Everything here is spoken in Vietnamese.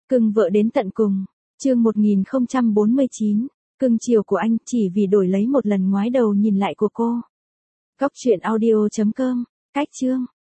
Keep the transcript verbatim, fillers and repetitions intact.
Cưng vợ đến tận cùng. Chương một nghìn không trăm bốn mươi chín. Cưng chiều của anh chỉ vì đổi lấy một lần ngoái đầu nhìn lại của cô. Góc truyện audio chấm com. Cách chương.